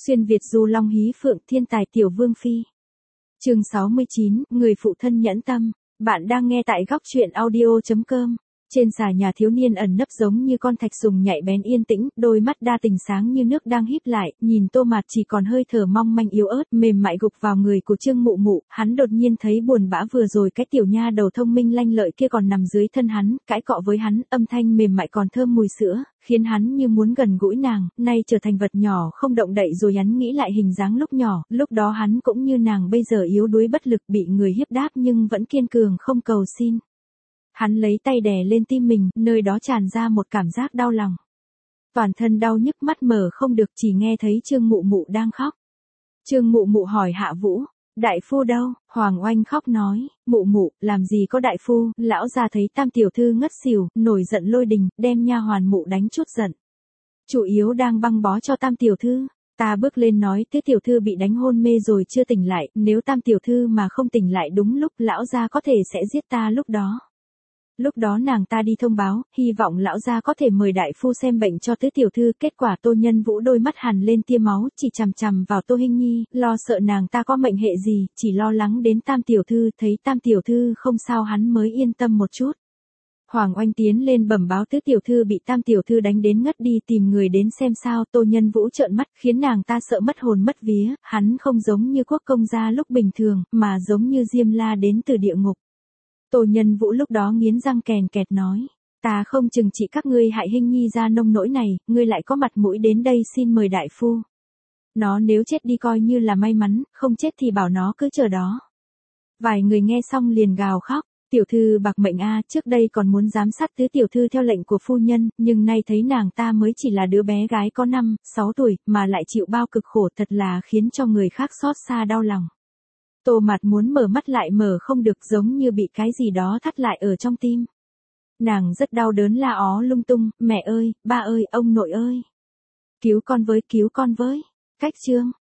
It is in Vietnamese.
Xuyên Việt du long hí phượng thiên tài tiểu vương phi. Chương 69, người phụ thân nhẫn tâm. Bạn đang nghe tại góc truyện audio.com. Trên xà nhà thiếu niên ẩn nấp giống như con thạch sùng nhạy bén yên tĩnh, đôi mắt đa tình sáng như nước đang híp lại, nhìn Tô Mạt chỉ còn hơi thở mong manh yếu ớt, mềm mại gục vào người của Trương Mụ Mụ, hắn đột nhiên thấy buồn bã vừa rồi cái tiểu nha đầu thông minh lanh lợi kia còn nằm dưới thân hắn, cãi cọ với hắn, âm thanh mềm mại còn thơm mùi sữa, khiến hắn như muốn gần gũi nàng, nay trở thành vật nhỏ không động đậy rồi hắn nghĩ lại hình dáng lúc nhỏ, lúc đó hắn cũng như nàng bây giờ yếu đuối bất lực bị người hiếp đáp nhưng vẫn kiên cường không cầu xin. Hắn lấy tay đè lên tim mình, nơi đó tràn ra một cảm giác đau lòng. Toàn thân đau nhức mắt mở không được chỉ nghe thấy Trương Mụ Mụ đang khóc. Trương Mụ Mụ hỏi Hạ Vũ, đại phu đâu? Hoàng Oanh khóc nói, Mụ Mụ, làm gì có đại phu, lão gia thấy Tam tiểu thư ngất xỉu, nổi giận lôi đình, đem nha hoàn Mụ đánh chút giận. Chủ yếu đang băng bó cho Tam tiểu thư. Ta bước lên nói thế tiểu thư bị đánh hôn mê rồi chưa tỉnh lại, nếu Tam tiểu thư mà không tỉnh lại đúng lúc lão gia có thể sẽ giết ta lúc đó. Lúc đó nàng ta đi thông báo, hy vọng lão gia có thể mời đại phu xem bệnh cho tứ tiểu thư, kết quả Tô Nhân Vũ đôi mắt hằn lên tia máu, chỉ chằm chằm vào Tô Hinh Nhi, lo sợ nàng ta có mệnh hệ gì, chỉ lo lắng đến Tam tiểu thư, thấy Tam tiểu thư không sao hắn mới yên tâm một chút. Hoàng Oanh tiến lên bẩm báo tứ tiểu thư bị Tam tiểu thư đánh đến ngất đi tìm người đến xem sao, Tô Nhân Vũ trợn mắt, khiến nàng ta sợ mất hồn mất vía, hắn không giống như quốc công gia lúc bình thường, mà giống như Diêm La đến từ địa ngục. Tô Nhân Vũ lúc đó nghiến răng kèn kẹt nói, ta không chừng trị các ngươi hại Hinh Nhi ra nông nỗi này, ngươi lại có mặt mũi đến đây xin mời đại phu. Nó nếu chết đi coi như là may mắn, không chết thì bảo nó cứ chờ đó. Vài người nghe xong liền gào khóc, tiểu thư bạc mệnh a, trước đây còn muốn giám sát tứ tiểu thư theo lệnh của phu nhân, nhưng nay thấy nàng ta mới chỉ là đứa bé gái có 5, 6 tuổi, mà lại chịu bao cực khổ thật là khiến cho người khác xót xa đau lòng. Tô Mạt muốn mở mắt lại mở không được giống như bị cái gì đó thắt lại ở trong tim. Nàng rất đau đớn la ó lung tung, mẹ ơi, ba ơi, ông nội ơi. Cứu con với, cách chương.